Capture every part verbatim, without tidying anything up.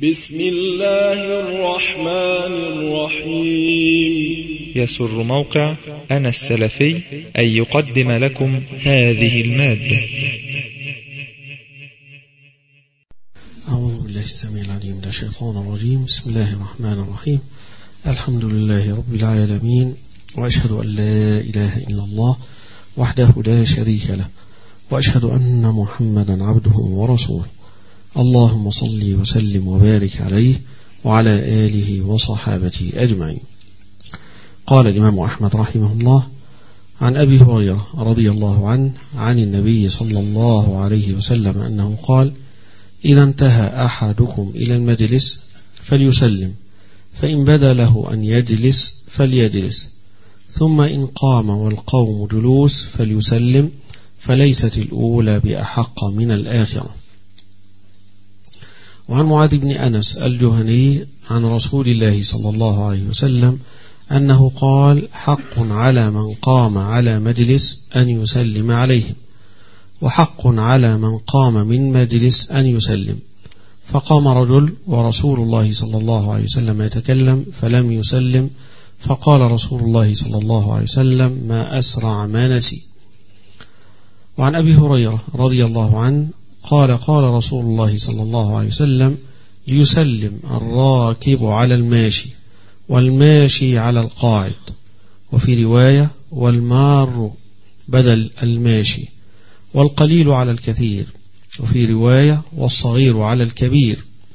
بسم الله الرحمن الرحيم. يسر موقع أنا السلفي أن يقدم لكم هذه المادة. أعوذ بالله السميع العليم من الشيطان الرجيم. بسم الله الرحمن الرحيم. الحمد لله رب العالمين، وأشهد أن لا إله إلا الله وحده لا شريك له، وأشهد أن محمدا عبده ورسوله. اللهم صل وسلم وبارك عليه وعلى آله وصحابته أجمعين. قال الإمام أحمد رحمه الله عن أبي هريرة رضي الله عنه عن النبي صلى الله عليه وسلم أنه قال: إذا انتهى أحدكم إلى المجلس فليسلم، فإن بدا له أن يجلس فليجلس، ثم إن قام والقوم جلوس فليسلم، فليست الأولى بأحق من الآخرة. وعن معاذ بن أنس الجهني عن رسول الله صلى الله عليه وسلم أنه قال: حق على من قام على مجلس أن يسلم عليهم، وحق على من قام من مجلس أن يسلم. فقام رجل ورسول الله صلى الله عليه وسلم يتكلم فلم يسلم، فقال رسول الله صلى الله عليه وسلم: ما أسرع ما نسي. وعن أبي هريرة رضي الله عنه قال: قال رسول الله صلى الله عليه وسلم: ليسلم الراكب على الماشي، والماشي على القاعد، وفي رواية: والمار بدل الماشي، والقليل على الكثير، وفي رواية: والصغير على الكبير.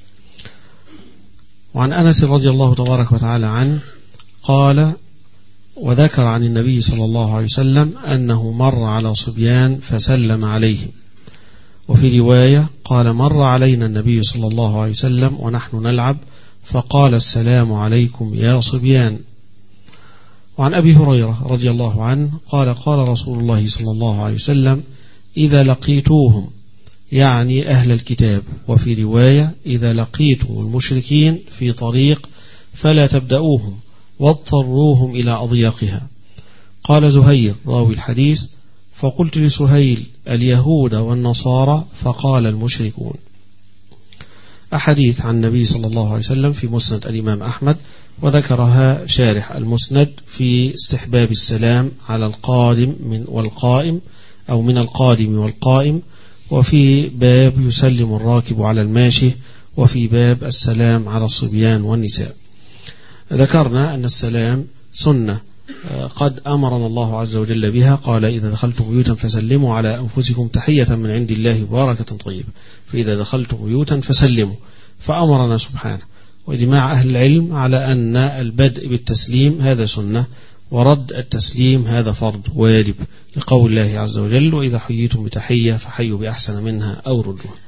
وعن أنس رضي الله تبارك وتعالى عنه قال: وذكر عن النبي صلى الله عليه وسلم أنه مر على صبيان فسلم عليهم، وفي رواية قال: مر علينا النبي صلى الله عليه وسلم ونحن نلعب فقال: السلام عليكم يا صبيان. وعن أبي هريرة رضي الله عنه قال: قال رسول الله صلى الله عليه وسلم: إذا لقيتوهم، يعني أهل الكتاب، وفي رواية: إذا لقيتم المشركين في طريق فلا تبدأوهم واضطروهم إلى أضيقها. قال زهير راوي الحديث: فقلت لسهيل: اليهود والنصارى؟ فقال: المشركون. أحاديث عن النبي صلى الله عليه وسلم في مسند الإمام أحمد، وذكرها شارح المسند في استحباب السلام على القادم من والقائم، أو من القادم والقائم، وفي باب يسلم الراكب على الماشي، وفي باب السلام على الصبيان والنساء. ذكرنا أن السلام سنة قد أمرنا الله عز وجل بها، قال: إذا دخلتم بيوتا فسلموا على أنفسكم تحية من عند الله مباركة طيبة، فإذا دخلتم بيوتا فسلموا، فأمرنا سبحانه. وإجماع أهل العلم على أن البدء بالتسليم هذا سنة، ورد التسليم هذا فرض واجب، لقول الله عز وجل: وإذا حييتم بتحية فحيوا بأحسن منها أو ردوها.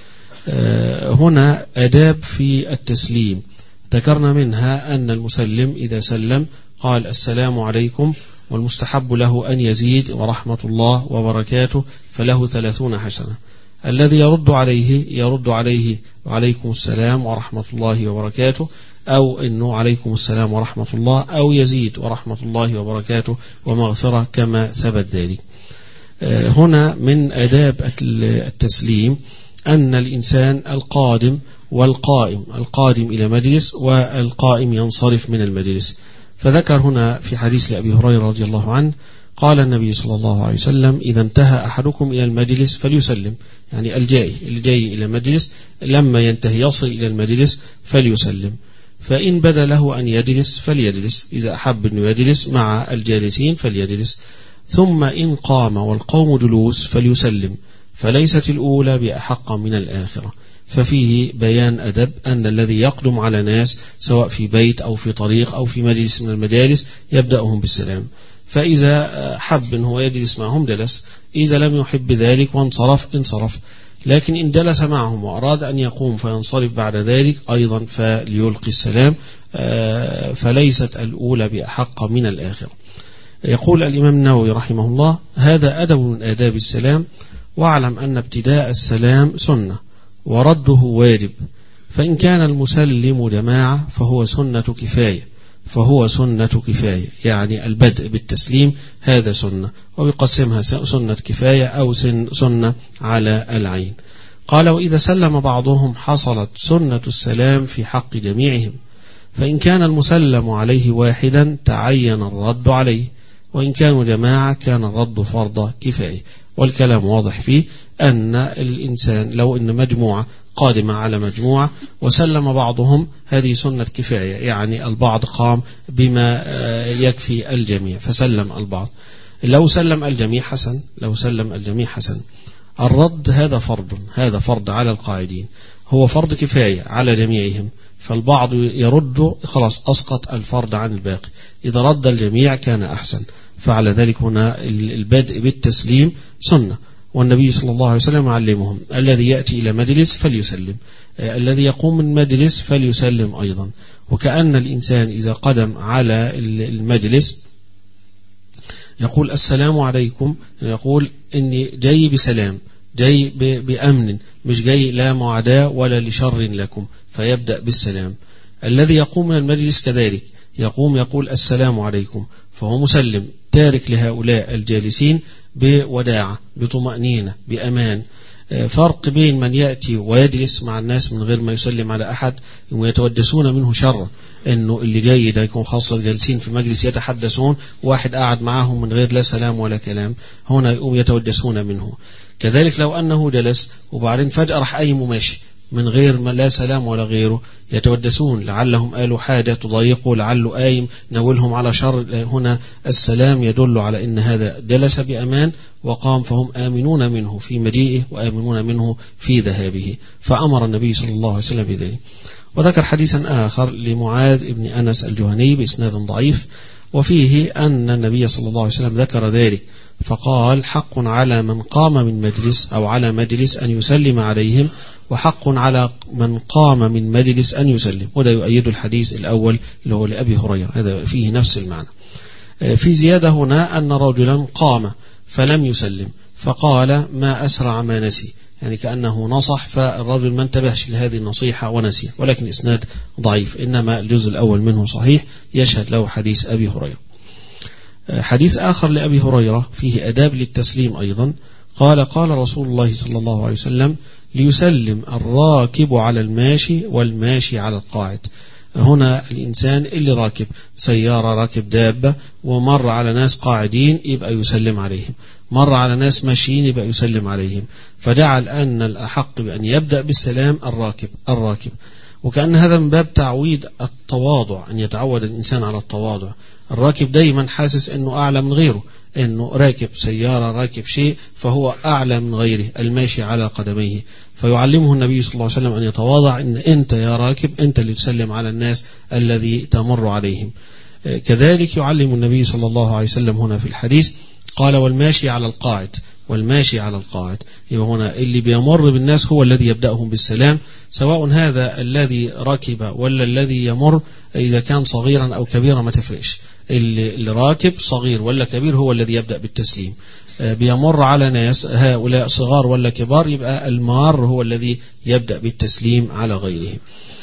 هنا آداب في التسليم ذكرنا منها أن المسلم إذا سلم قال: السلام عليكم، والمستحب له أن يزيد: ورحمة الله وبركاته، فله ثلاثون حسنة. الذي يرد عليه يرد عليه: وعليكم السلام ورحمة الله وبركاته، أو إنه عليكم السلام ورحمة الله، أو يزيد: ورحمة الله وبركاته ومغفرة، كما ثبت ذلك. هنا من آداب التسليم أن الإنسان القادم والقائم، القادم إلى مجلس والقائم ينصرف من المجلس. فذكر هنا في حديث لأبي هريرة رضي الله عنه قال النبي صلى الله عليه وسلم: إذا انتهى أحدكم إلى المجلس فليسلم، يعني الجاي الجاي إلى المجلس لما ينتهي يصل إلى المجلس فليسلم، فإن بدا له أن يجلس فليجلس، إذا أحب أن يجلس مع الجالسين فليجلس، ثم إن قام والقوم جلوس فليسلم، فليست الأولى بأحق من الآخرة. ففيه بيان أدب أن الذي يقدم على ناس سواء في بيت أو في طريق أو في مجلس من المجالس يبدأهم بالسلام، فإذا حب أنه يجلس معهم جلس، إذا لم يحب ذلك وانصرف انصرف، لكن إن جلس معهم وأراد أن يقوم فينصرف بعد ذلك أيضا فليلقي السلام، فليست الأولى بأحق من الآخرة. يقول الإمام النووي رحمه الله: هذا أدب من آداب السلام، واعلم أن ابتداء السلام سنة ورده واجب، فإن كان المسلم جماعة فهو سنة كفاية، فهو سنة كفاية، يعني البدء بالتسليم هذا سنة، ويقسمها سنة كفاية أو سنة على العين. قال وإذا سلم بعضهم حصلت سنة السلام في حق جميعهم، فإن كان المسلم عليه واحدا تعين الرد عليه، وإن كانوا جماعة كان الرد فرض كفاية. والكلام واضح فيه أن الإنسان لو أن مجموعة قادمة على مجموعة وسلم بعضهم هذه سنة كفاية، يعني البعض قام بما يكفي الجميع فسلم البعض. لو سلم الجميع حسن، لو سلم الجميع حسن. الرد هذا فرض، هذا فرض على القاعدين، هو فرض كفاية على جميعهم، فالبعض يرد خلاص أسقط الفرض عن الباقي. إذا رد الجميع كان أحسن. فعلى ذلك هنا البدء بالتسليم سنة، والنبي صلى الله عليه وسلم علمهم الذي يأتي إلى مجلس فليسلم، الذي يقوم من مجلس فليسلم أيضا. وكأن الإنسان إذا قدم على المجلس يقول السلام عليكم، يقول إني جاي بسلام، جاي بأمن، مش جاي لا معاداة ولا لشر لكم، فيبدأ بالسلام. الذي يقوم من المجلس كذلك يقوم يقول السلام عليكم، فهو مسلم تارك لهؤلاء الجالسين بوداعة بطمأنينة بأمان. فرق بين من يأتي ويجلس مع الناس من غير ما يسلم على أحد ويتوجسون منه شرا، إنه اللي جاي ده يكون خاصة جالسين في مجلس يتحدثون، واحد قاعد معهم من غير لا سلام ولا كلام، هنا يقوم يتوجسون منه. كذلك لو أنه جلس وبعدين فجأة راح أي ماشي من غير ما لا سلام ولا غيره، يتودسون لعلهم قالوا حاجة تضايقوا، لعله قايم ناولهم على شر. هنا السلام يدل على أن هذا جلس بأمان وقام، فهم آمنون منه في مجيئه وآمنون منه في ذهابه، فأمر النبي صلى الله عليه وسلم بذلك. وذكر حديثا آخر لمعاذ بن أنس الجهني بإسناد ضعيف، وفيه أن النبي صلى الله عليه وسلم ذكر ذلك فقال حق على من قام من مجلس أو على مجلس أن يسلم عليهم، وحق على من قام من مجلس أن يسلم. وده يؤيد الحديث الأول اللي هو لأبي هريرة، هذا فيه نفس المعنى. في زيادة هنا أن رجلا قام فلم يسلم فقال ما أسرع ما نسي، يعني كأنه نصح، فالرجل ما انتبهش لهذه النصيحة ونسي، ولكن إسناد ضعيف، إنما الجزء الأول منه صحيح يشهد له حديث أبي هريرة. حديث آخر لأبي هريرة فيه أداب للتسليم أيضا، قال قال رسول الله صلى الله عليه وسلم ليسلم الراكب على الماشي والماشي على القاعد. هنا الإنسان اللي راكب سيارة، راكب دابة، ومر على ناس قاعدين يبقى يسلم عليهم، مر على ناس ماشيين يبقى يسلم عليهم، فجعل أن الأحق بأن يبدأ بالسلام الراكب الراكب وكأن هذا من باب تعويد التواضع، أن يتعود الإنسان على التواضع. الراكب دايما حاسس أنه أعلى من غيره، أنه راكب سيارة راكب شيء فهو أعلى من غيره الماشي على قدميه، فيعلمه النبي صلى الله عليه وسلم أن يتواضع، أن أنت يا راكب أنت اللي تسلم على الناس الذي تمر عليهم. كذلك يعلم النبي صلى الله عليه وسلم هنا في الحديث قال والماشي على القاعد، والماشي على القاعد، يبقى هنا اللي بيمر بالناس هو الذي يبدأهم بالسلام، سواء هذا الذي ركب ولا الذي يمر، إذا كان صغيرا أو كبيرا ما تفرقش، اللي راكب صغير ولا كبير هو الذي يبدأ بالتسليم. بيمر على ناس هؤلاء صغار ولا كبار، يبقى المار هو الذي يبدأ بالتسليم على غيره.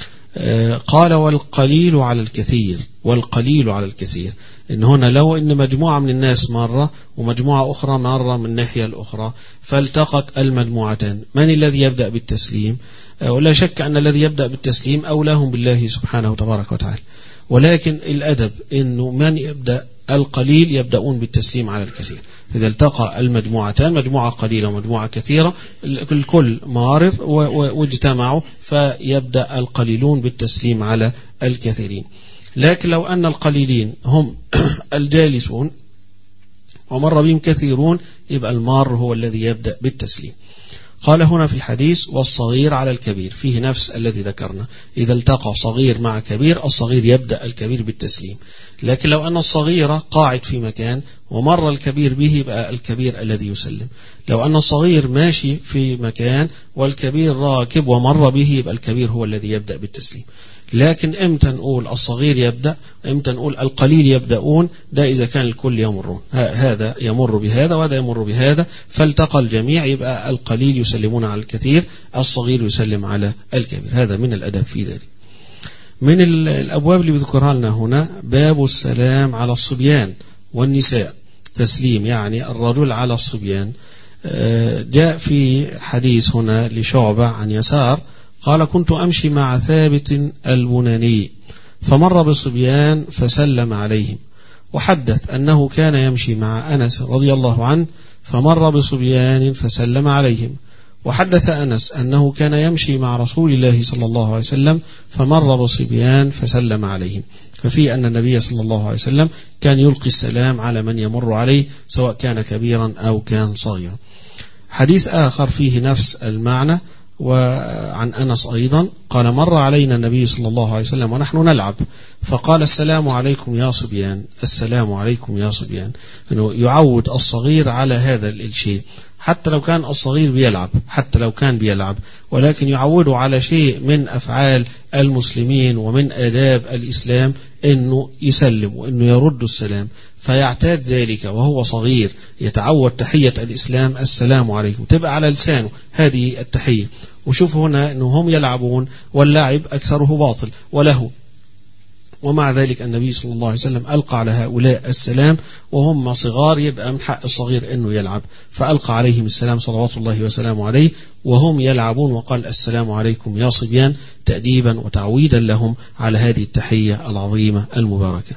قال والقليل على الكثير، والقليل على الكثير، إن هنا لو إن مجموعة من الناس مرة ومجموعة أخرى مرة من الناحية الأخرى فالتقت المجموعتان، من الذي يبدأ بالتسليم؟ ولا شك أن الذي يبدأ بالتسليم أولاهم بالله سبحانه وتبارك وتعالى، ولكن الأدب إنه من يبدأ القليل يبدأون بالتسليم على الكثير. إذا التقى المجموعتان، مجموعة قليلة ومجموعة كثيرة، الكل مارر واجتمعوا، فيبدأ القليلون بالتسليم على الكثيرين. لكن لو أن القليلين هم الجالسون ومر بهم كثيرون، يبقى المار هو الذي يبدأ بالتسليم. قال هنا في الحديث والصغير على الكبير، فيه نفس الذي ذكرنا، إذا التقى صغير مع كبير الصغير يبدأ الكبير بالتسليم. لكن لو أن الصغير قاعد في مكان ومر الكبير به يبقى الكبير الذي يسلم. لو أن الصغير ماشي في مكان والكبير راكب ومر به يبقى الكبير هو الذي يبدأ بالتسليم. لكن امتى نقول الصغير يبدأ، امتى نقول القليل يبدأون؟ ده إذا كان الكل يمرون، هذا يمر بهذا وهذا يمر بهذا، فالتقى الجميع يبقى القليل يسلمون على الكثير، الصغير يسلم على الكبير. هذا من الأدب في ذلك. من الأبواب اللي بذكرها لنا هنا باب السلام على الصبيان والنساء، تسليم يعني الرجل على الصبيان. جاء في حديث هنا لشعبة عن يسار قال كنت أمشي مع ثابت البناني فمر بصبيان فسلم عليهم، وحدث أنه كان يمشي مع أنس رضي الله عنه فمر بصبيان فسلم عليهم، وحدث أنس أنه كان يمشي مع رسول الله صلى الله عليه وسلم فمر بصبيان فسلم عليهم. ففي أن النبي صلى الله عليه وسلم كان يلقي السلام على من يمر عليه سواء كان كبيرا أو كان صغيرا. حديث آخر فيه نفس المعنى وعن أنس أيضا قال مر علينا النبي صلى الله عليه وسلم ونحن نلعب فقال السلام عليكم يا صبيان، السلام عليكم يا صبيان، أنه يعود الصغير على هذا الشيء حتى لو كان الصغير بيلعب حتى لو كان بيلعب ولكن يعوده على شيء من أفعال المسلمين ومن آداب الإسلام أنه يسلم وأنه يرد السلام، فيعتاد ذلك وهو صغير يتعود تحية الإسلام السلام عليكم تبقى على لسانه هذه التحية. وشوف هنا أنهم يلعبون واللعب أكثره باطل وله، ومع ذلك النبي صلى الله عليه وسلم ألقى على هؤلاء السلام وهم صغار، يبقى من حق الصغير أنه يلعب، فألقى عليهم السلام صلوات الله وسلامه عليه وهم يلعبون وقال السلام عليكم يا صبيان تأديبا وتعويدا لهم على هذه التحية العظيمة المباركة.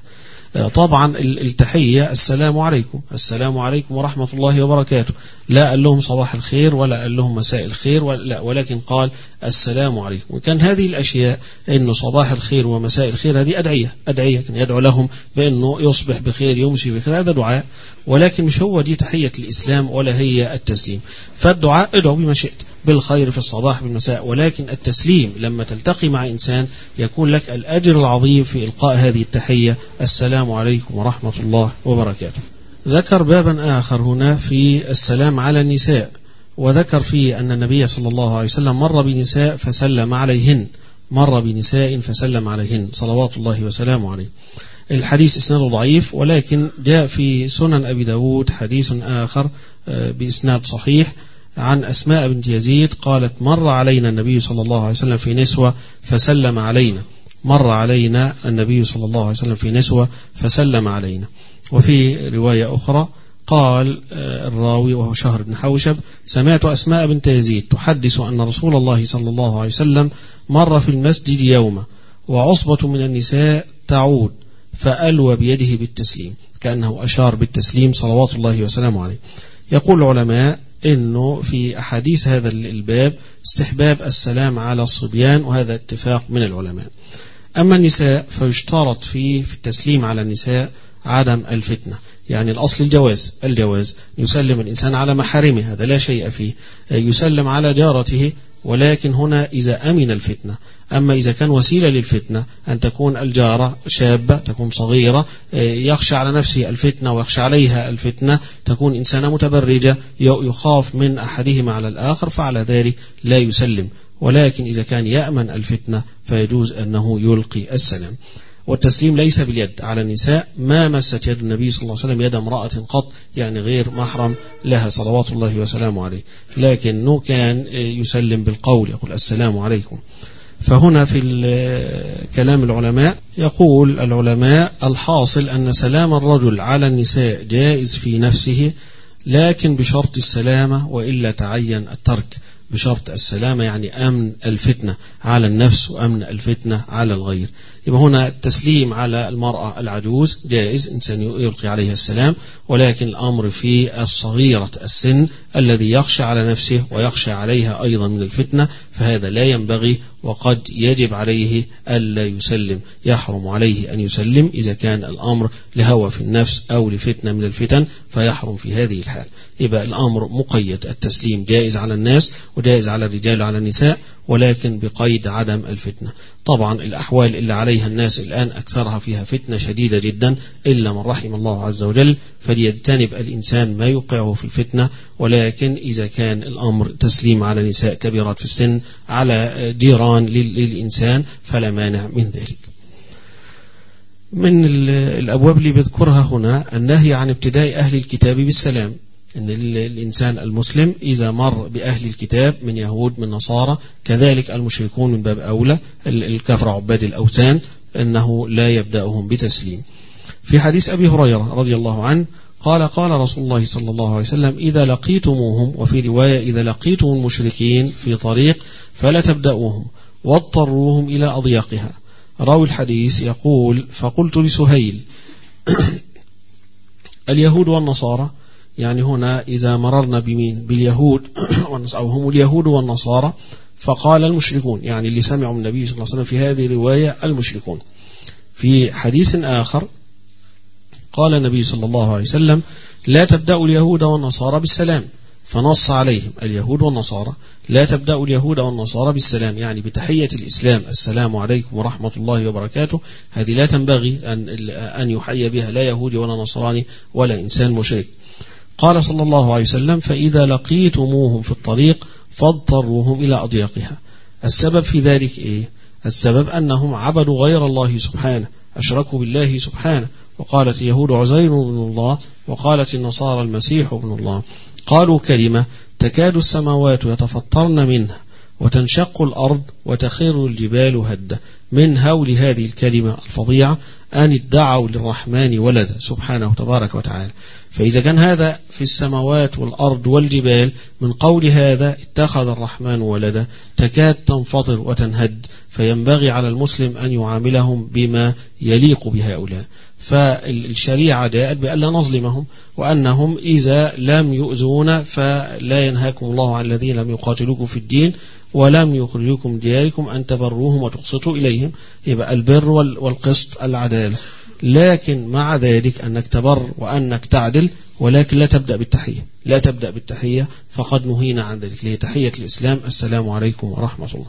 طبعا التحية السلام عليكم، السلام عليكم ورحمة الله وبركاته، لا قال لهم صباح الخير ولا قال لهم مساء الخير ولا، ولكن قال السلام عليكم. وكان هذه الأشياء إنه صباح الخير ومساء الخير هذه أدعية أدعية كان يدعو لهم بأنه يصبح بخير يمسي بخير، هذا دعاء، ولكن مش هو دي تحية الإسلام ولا هي التسليم. فالدعاء ادعو بما شئت بالخير في الصباح بالمساء، ولكن التسليم لما تلتقي مع إنسان يكون لك الأجر العظيم في إلقاء هذه التحية السلام عليكم ورحمة الله وبركاته. ذكر بابا آخر هنا في السلام على النساء، وذكر فيه أن النبي صلى الله عليه وسلم مر بنساء فسلم عليهن مر بنساء فسلم عليهن صلوات الله وسلامه عليه. الحديث إسناده ضعيف، ولكن جاء في سنن أبي داود حديث آخر بإسناد صحيح عن أسماء بنت يزيد قالت مر علينا النبي صلى الله عليه وسلم في نسوة فسلم علينا مر علينا النبي صلى الله عليه وسلم في نسوة فسلم علينا. وفي رواية أخرى قال الراوي وهو شهر بن حوشب سمعت أسماء بنت يزيد تحدث أن رسول الله صلى الله عليه وسلم مر في المسجد يوما وعصبة من النساء تعود فألوى بيده بالتسليم، كأنه أشار بالتسليم صلوات الله وسلامه عليه. يقول العلماء إنه في أحاديث هذا الباب استحباب السلام على الصبيان، وهذا اتفاق من العلماء. أما النساء فيشترط فيه في التسليم على النساء عدم الفتنة، يعني الأصل الجواز الجواز يسلم الإنسان على محارمه هذا لا شيء فيه، يسلم على جارته، ولكن هنا إذا أمن الفتنة. أما إذا كان وسيلة للفتنة أن تكون الجارة شابة تكون صغيرة يخشى على نفسه الفتنة ويخشى عليها الفتنة، تكون إنسانة متبرجة يخاف من أحدهما على الآخر، فعلى ذلك لا يسلم. ولكن إذا كان يأمن الفتنة فيجوز أنه يلقي السلام. والتسليم ليس باليد على النساء، ما مست يد النبي صلى الله عليه وسلم يد امرأة قط، يعني غير محرم لها صلوات الله وسلامه عليه، لكنه كان يسلم بالقول يقول السلام عليكم. فهنا في كلام العلماء يقول العلماء الحاصل أن سلام الرجل على النساء جائز في نفسه، لكن بشرط السلامة، وإلا تعين الترك. بشرط السلامة يعني أمن الفتنة على النفس وأمن الفتنة على الغير. يبقى هنا التسليم على المرأة العجوز جائز، إنسان يلقي عليها السلام، ولكن الأمر في الصغيرة السن الذي يخشى على نفسه ويخشى عليها أيضا من الفتنة، فهذا لا ينبغي، وقد يجب عليه ألا يسلم، يحرم عليه أن يسلم إذا كان الأمر لهوى في النفس أو لفتنة من الفتن، فيحرم في هذه الحال. يبقى الأمر مقيد، التسليم جائز على الناس وجائز على الرجال وعلى النساء، ولكن بقيد عدم الفتنة. طبعا الأحوال اللي عليها الناس الآن أكثرها فيها فتنة شديدة جدا إلا من رحم الله عز وجل، فليجتنب الإنسان ما يوقعه في الفتنة. ولكن إذا كان الأمر تسليم على نساء كبيرات في السن على جيران للإنسان فلا مانع من ذلك. من الأبواب اللي بذكرها هنا النهي عن ابتداء أهل الكتاب بالسلام، أن الإنسان المسلم إذا مر بأهل الكتاب من يهود من نصارى كذلك المشركون من باب أولى الكفر عباد الأوثان أنه لا يبدأهم بتسليم. في حديث أبي هريرة رضي الله عنه قال قال رسول الله صلى الله عليه وسلم إذا لقيتموهم، وفي رواية إذا لقيتم المشركين في طريق فلا تبدأوهم واضطروهم إلى أضيقها. راوي الحديث يقول فقلت لسهيل اليهود والنصارى، يعني هنا إذا مررنا بمين باليهود أو هم اليهود والنصارى، فقال المشركون، يعني اللي سمعوا من النبي صلى الله عليه وسلم في هذه الرواية المشركون. في حديث آخر قال النبي صلى الله عليه وسلم لا تبدأوا اليهود والنصارى بالسلام، فنص عليهم اليهود والنصارى لا تبدأوا اليهود والنصارى بالسلام، يعني بتحية الإسلام السلام عليكم ورحمة الله وبركاته. هذه لا تنبغي أن أن يحيي بها لا يهودي ولا نصراني ولا إنسان مشرك. قال صلى الله عليه وسلم فإذا لقيتموهم في الطريق فاضطروهم إلى أضيقها. السبب في ذلك إيه؟ السبب أنهم عبدوا غير الله سبحانه، أشركوا بالله سبحانه، وقالت اليهود عزير بن الله وقالت النصارى المسيح ابن الله. قالوا كلمة تكاد السماوات يتفطرن منها وتنشق الأرض وتخر الجبال هدا من هول هذه الكلمة الفظيعة أن ادعوا للرحمن ولدا سبحانه تبارك وتعالى. فإذا كان هذا في السماوات والأرض والجبال من قول هذا اتخذ الرحمن ولدا تكاد تنفطر وتنهد، فينبغي على المسلم أن يعاملهم بما يليق بهؤلاء. فالشريعة جاءت بألا نظلمهم، وأنهم إذا لم يؤذون فلا ينهاكم الله عن الذين لم يقاتلوكم في الدين ولم يخرجوكم من دياركم أن تبروهم وتقسطوا إليهم. يبقى البر والقسط العدالة، لكن مع ذلك أنك تبر وأنك تعدل، ولكن لا تبدأ بالتحية، لا تبدأ بالتحية فقد نهينا عن ذلك، هي تحية الإسلام السلام عليكم ورحمة الله.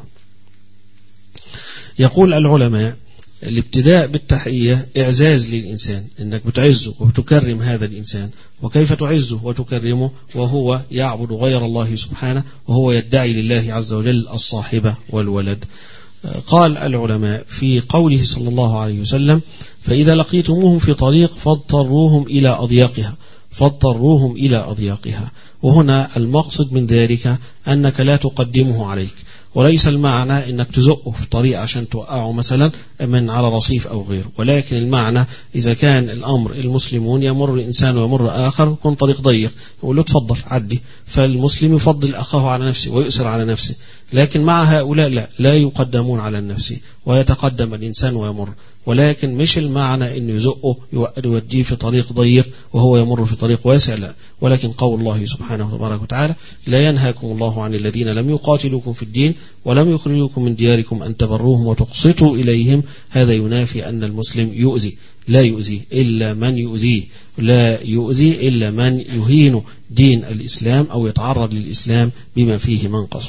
يقول العلماء الابتداء بالتحية إعزاز للإنسان، إنك بتعزه وبتكرم هذا الإنسان. وكيف تعزه وتكرمه وهو يعبد غير الله سبحانه وهو يدعي لله عز وجل الصاحبة والولد؟ قال العلماء في قوله صلى الله عليه وسلم فإذا لقيتموهم في طريق فاضطروهم إلى أضيقها، فاضطروهم إلى أضيقها. وهنا المقصد من ذلك أنك لا تقدمه عليك، وليس المعنى أنك تزقه في طريق عشان توقعه مثلا من على رصيف أو غيره، ولكن المعنى إذا كان الأمر المسلمون يمر إنسان ويمر آخر يكون طريق ضيق يقول له تفضل عدي، فالمسلم يفضل أخاه على نفسه ويؤثر على نفسه. لكن مع هؤلاء لا لا يقدمون على النفس، ويتقدم الإنسان ويمر، ولكن مش المعنى أنه يزقه يوديه في طريق ضيق وهو يمر في طريق واسع، لا. ولكن قول الله سبحانه وتبارك وتعالى لا ينهاكم الله عن الذين لم يقاتلوكم في الدين ولم يخرجوكم من دياركم أن تبروهم وتقسطوا إليهم. هذا ينافي أن المسلم يؤذي، لا يؤذي إلا من يؤذيه، لا يؤذي إلا من يهين دين الإسلام أو يتعرض للإسلام بما فيه منقص.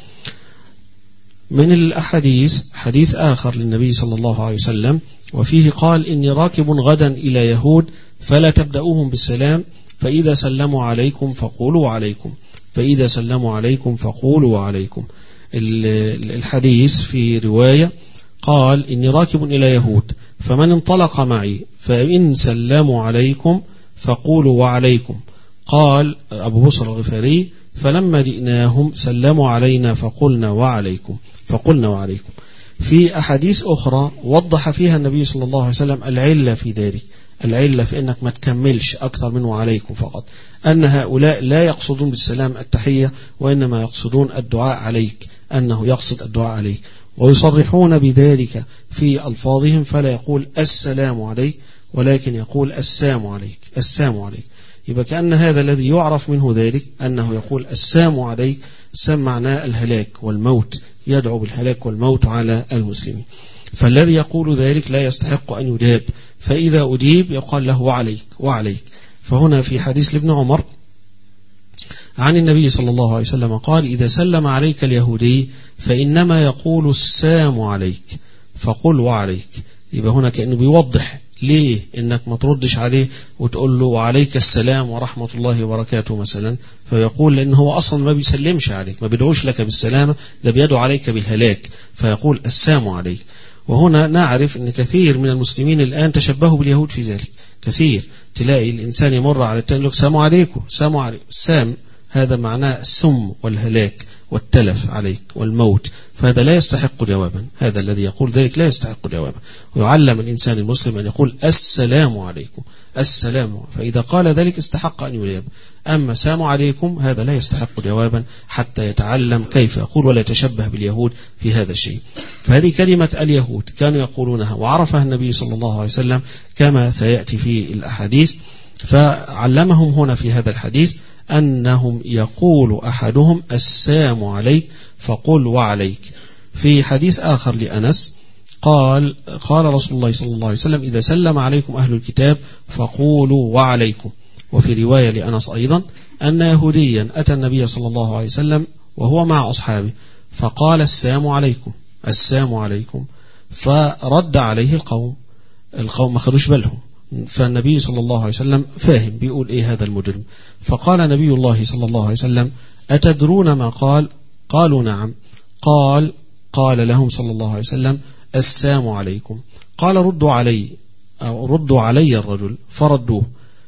من الأحاديث حديث آخر للنبي صلى الله عليه وسلم وفيه قال إني راكب غدا إلى يهود فلا تبدأوهم بالسلام، فإذا سلموا عليكم فقولوا عليكم، فإذا سلموا عليكم فقولوا عليكم. الحديث في رواية قال إني راكب إلى يهود فمن انطلق معي فإن سلموا عليكم فقولوا وعليكم. قال أبو بصر الغفاري فلما جئناهم سلموا علينا فقلنا وعليكم، فقلنا وعليكم. في أحاديث أخرى وضح فيها النبي صلى الله عليه وسلم العلة في ذلك، العلة في أنك ما تكملش أكثر من وعليكم فقط، أن هؤلاء لا يقصدون بالسلام التحية وإنما يقصدون الدعاء عليك، أنه يقصد الدعاء عليك، ويصرحون بذلك في ألفاظهم، فلا يقول السلام عليك ولكن يقول السام عليك، السام عليك. يبقى كأن هذا الذي يعرف منه ذلك أنه يقول السام عليك، السام معناه الهلاك والموت، يدعو بالهلاك والموت على المسلمين. فالذي يقول ذلك لا يستحق أن يداب، فإذا أديب يقال له وعليك وعليك. فهنا في حديث لابن عمر عن النبي صلى الله عليه وسلم قال إذا سلم عليك اليهودي فإنما يقول السام عليك فقل وعليك. يبقى هنا كأنه بيوضح ليه إنك ما تردش عليه وتقول له وعليك السلام ورحمة الله وبركاته مثلا، فيقول لأنه هو أصلا ما بيسلمش عليك، ما بيدعوش لك بالسلامة، ده بيدعو عليك بالهلاك، فيقول السام عليك. وهنا نعرف أن كثير من المسلمين الآن تشبهوا باليهود في ذلك، كثير تلاقي الإنسان يمر على التاني يقول سلام عليكم، سلام عليكم. السام هذا معناه السم والهلاك والتلف عليك والموت، فهذا لا يستحق جوابا. هذا الذي يقول ذلك لا يستحق جوابا. ويعلم الإنسان المسلم أن يقول السلام عليكم، السلام، فإذا قال ذلك استحق أن يجاب. أما السلام عليكم هذا لا يستحق جوابا حتى يتعلم كيف يقول ولا يتشبه باليهود في هذا الشيء. فهذه كلمة اليهود كانوا يقولونها وعرفها النبي صلى الله عليه وسلم كما سيأتي في الأحاديث، فعلمهم هنا في هذا الحديث أنهم يقول أحدهم السلام عليك فقل وعليك. في حديث آخر لأنس قال قال رسول الله صلى الله عليه وسلم إذا سلم عليكم أهل الكتاب فقولوا وعليكم. وفي رواية لأنس أيضا أن يهوديا أتى النبي صلى الله عليه وسلم وهو مع أصحابه فقال السلام عليكم، السلام عليكم، فرد عليه القوم القوم ما خدوش بالهم، فالنبي صلى الله عليه وسلم فاهم بيقول إيه هذا المجرم، فقال نبي الله صلى الله عليه وسلم أتدرون ما قال؟ قالوا نعم. قال قال لهم صلى الله عليه وسلم السلام عليكم. قال ردوا علي أو ردوا علي الرجل، فردوه،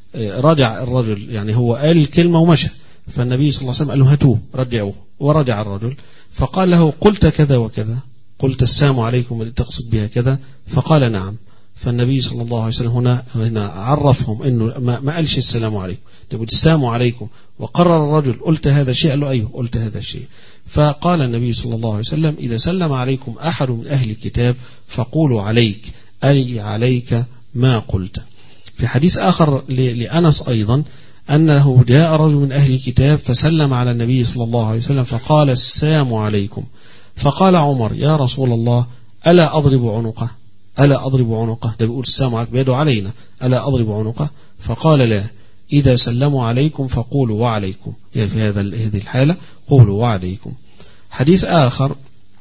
رجع الرجل، يعني هو قال الكلمة ومشى، فالنبي صلى الله عليه وسلم قال له هاتوه رجعوه، ورجع الرجل فقال له قلت كذا وكذا، قلت السلام عليكم اللي تقصد بها كذا؟ فقال نعم. فالنبي صلى الله عليه وسلم هنا هنا عرفهم انه ما, ما قالش السلام عليكم، يقول السلام عليكم، وقرر الرجل قلت هذا الشيء؟ قال له ايوه قلت هذا الشيء. فقال النبي صلى الله عليه وسلم اذا سلم عليكم احد من اهل الكتاب فقولوا عليك، اي عليك ما قلت. في حديث اخر لأنس ايضا انه جاء رجل من اهل الكتاب فسلم على النبي صلى الله عليه وسلم فقال السلام عليكم، فقال عمر يا رسول الله الا اضرب عنقه، ألا أضرب عنقه، ده بيقول السلام عليكم بيدعو علينا، ألا أضرب عنقه؟ فقال لا، إذا سلموا عليكم فقولوا وعليكم، يعني في هذا هذه الحالة قولوا وعليكم. حديث آخر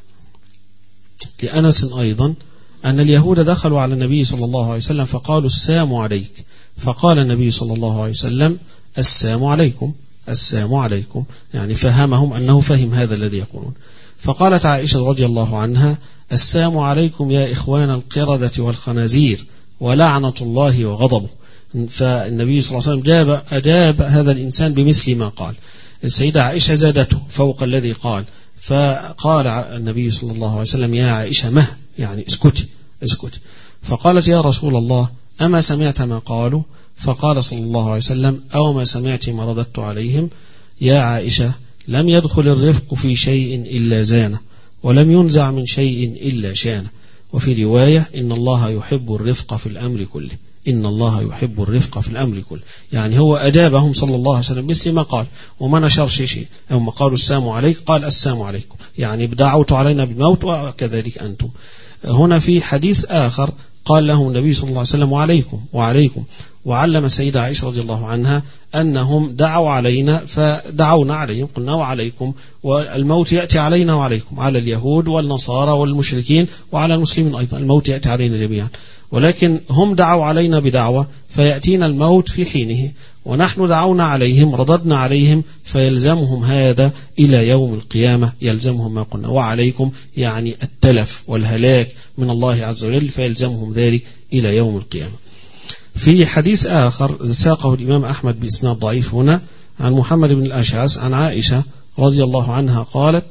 لأنس أيضا أن اليهود دخلوا على النبي صلى الله عليه وسلم فقالوا السلام عليك، فقال النبي صلى الله عليه وسلم السلام عليكم، السلام عليكم، يعني فهمهم أنه فهم هذا الذي يقولون. فقالت عائشة رضي الله عنها السلام عليكم يا إخوان القردة والخنازير ولعنة الله وغضبه. فالنبي صلى الله عليه وسلم جاب أجاب هذا الإنسان بمثل ما قال. السيدة عائشة زادته فوق الذي قال، فقال النبي صلى الله عليه وسلم يا عائشة مه، يعني اسكتي اسكتي. فقالت يا رسول الله أما سمعت ما قالوا؟ فقال صلى الله عليه وسلم أو ما سمعت ما رددت عليهم؟ يا عائشة لم يدخل الرفق في شيء إلا زانه، ولم ينزع من شيء إلا شانه. وفي رواية إن الله يحب الرفق في الأمر كله، إن الله يحب الرفق في الأمر كله، يعني هو أجابهم صلى الله عليه وسلم مثل ما قال وما نشر شيء شيء. هم قالوا السلام عليك قال السلام عليكم، يعني بدعوت علينا بالموت وكذلك أنتم. هنا في حديث آخر قال لهم النبي صلى الله عليه وسلم وعليكم وعليكم، وعلم السيدة عائشة رضي الله عنها أنهم دعوا علينا فدعونا عليهم قلنا وعليكم، والموت يأتي علينا وعليكم، على اليهود والنصارى والمشركين وعلى المسلمين أيضا، الموت يأتي علينا جميعا، ولكن هم دعوا علينا بدعوة فيأتينا الموت في حينه، ونحن دعونا عليهم رددنا عليهم فيلزمهم هذا إلى يوم القيامة، يلزمهم ما قلنا وعليكم، يعني التلف والهلاك من الله عز وجل، فيلزمهم ذلك إلى يوم القيامة. في حديث آخر ساقه الإمام أحمد بإسناد ضعيف هنا عن محمد بن الأشعث عن عائشة رضي الله عنها قالت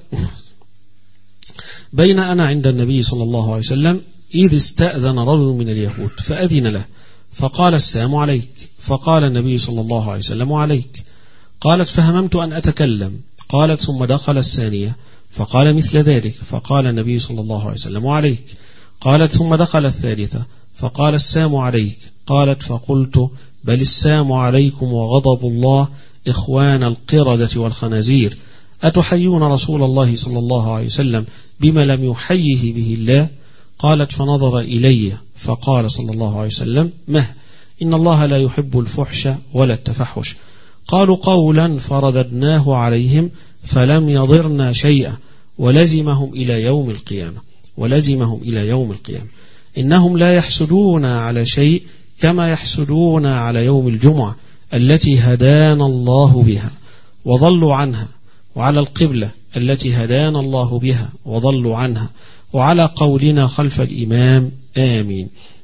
بين أنا عند النبي صلى الله عليه وسلم إذ استأذن رجل من اليهود فأذن له فقال السلام عليك، فقال النبي صلى الله عليه وسلم وعليك. قالت فهممت أن أتكلم، قالت ثم دخل الثانية فقال مثل ذلك، فقال النبي صلى الله عليه وسلم وعليك. قالت ثم دخل الثالثة فقال السلام عليك، قالت فقلت بل السلام عليكم وغضب الله إخوان القردة والخنازير، أتحيون رسول الله صلى الله عليه وسلم بما لم يحيه به الله؟ قالت فنظر إلي فقال صلى الله عليه وسلم مه، إن الله لا يحب الفحش ولا التفحش. قالوا قولا فرددناه عليهم فلم يضرنا شيئا، ولزمهم إلى يوم القيامة، ولزمهم إلى يوم القيامة. إنهم لا يحسدون على شيء كما يحسدون على يوم الجمعة التي هدانا الله بها وضلوا عنها، وعلى القبلة التي هدانا الله بها وضلوا عنها، وعلى قولنا خلف الإمام آمين.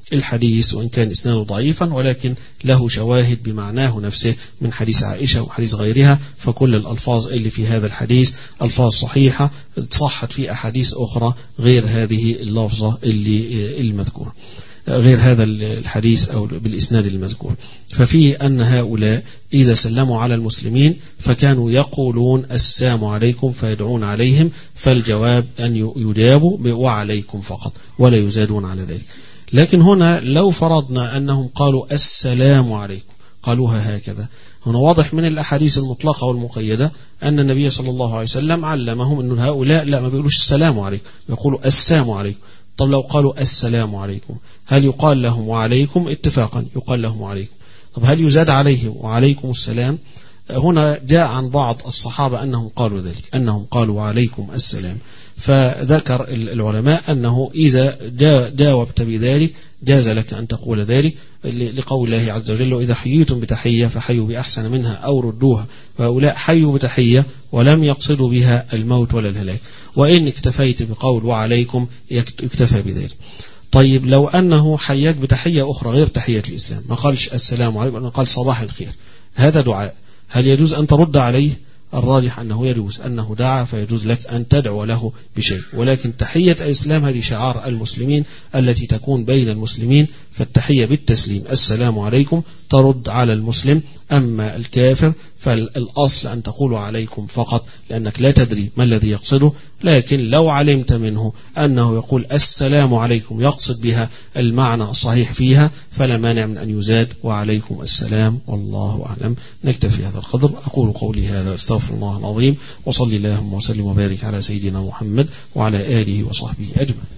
الحديث وإن كان إسناده ضعيفا ولكن له شواهد بمعناه نفسه من حديث عائشة وحديث غيرها، فكل الألفاظ اللي في هذا الحديث ألفاظ صحيحة صحت في أحاديث أخرى غير هذه اللفظة اللي المذكورة، غير هذا الحديث أو بالإسناد المذكور. ففيه أن هؤلاء إذا سلموا على المسلمين فكانوا يقولون السلام عليكم فيدعون عليهم، فالجواب أن يجابوا وعليكم فقط ولا يزادون على ذلك. لكن هنا لو فرضنا أنهم قالوا السلام عليكم قالوها هكذا، هنا واضح من الأحاديث المطلقة والمقيدة أن النبي صلى الله عليه وسلم علمهم أن هؤلاء لا ما بيقولوش السلام عليكم، يقولوا السلام عليكم. طب لو قالوا السلام عليكم هل يقال لهم وعليكم؟ اتفاقا يقال لهم وعليكم. طب هل يزاد عليهم وعليكم السلام؟ هنا جاء عن بعض الصحابة أنهم قالوا ذلك، أنهم قالوا وعليكم السلام. فذكر العلماء أنه إذا جاوبت بذلك جاز لك أن تقول ذلك لقول الله عز وجل وإذا حييتم بتحية فحيوا بأحسن منها أو ردوها، وهؤلاء حيوا بتحية ولم يقصدوا بها الموت ولا الهلاك، وإن اكتفيت بقول وعليكم يكتفى بذلك. طيب لو أنه حياك بتحية أخرى غير تحية الإسلام، ما قالش السلام عليكم، أنه قال صباح الخير، هذا دعاء، هل يجوز أن ترد عليه؟ الراجح أنه يجوز، أنه دعا فيجوز لك أن تدعو له بشيء، ولكن تحية الإسلام هذه شعار المسلمين التي تكون بين المسلمين، فالتحية بالتسليم السلام عليكم ترد على المسلم. أما الكافر فالأصل أن تقول عليكم فقط لأنك لا تدري ما الذي يقصده، لكن لو علمت منه أنه يقول السلام عليكم يقصد بها المعنى الصحيح فيها فلا مانع من أن يزاد وعليكم السلام، والله أعلم. نكتفي هذا القدر، أقول قولي هذا استغفر الله العظيم، وصلي اللهم وسلم وبارك على سيدنا محمد وعلى آله وصحبه أجمعين.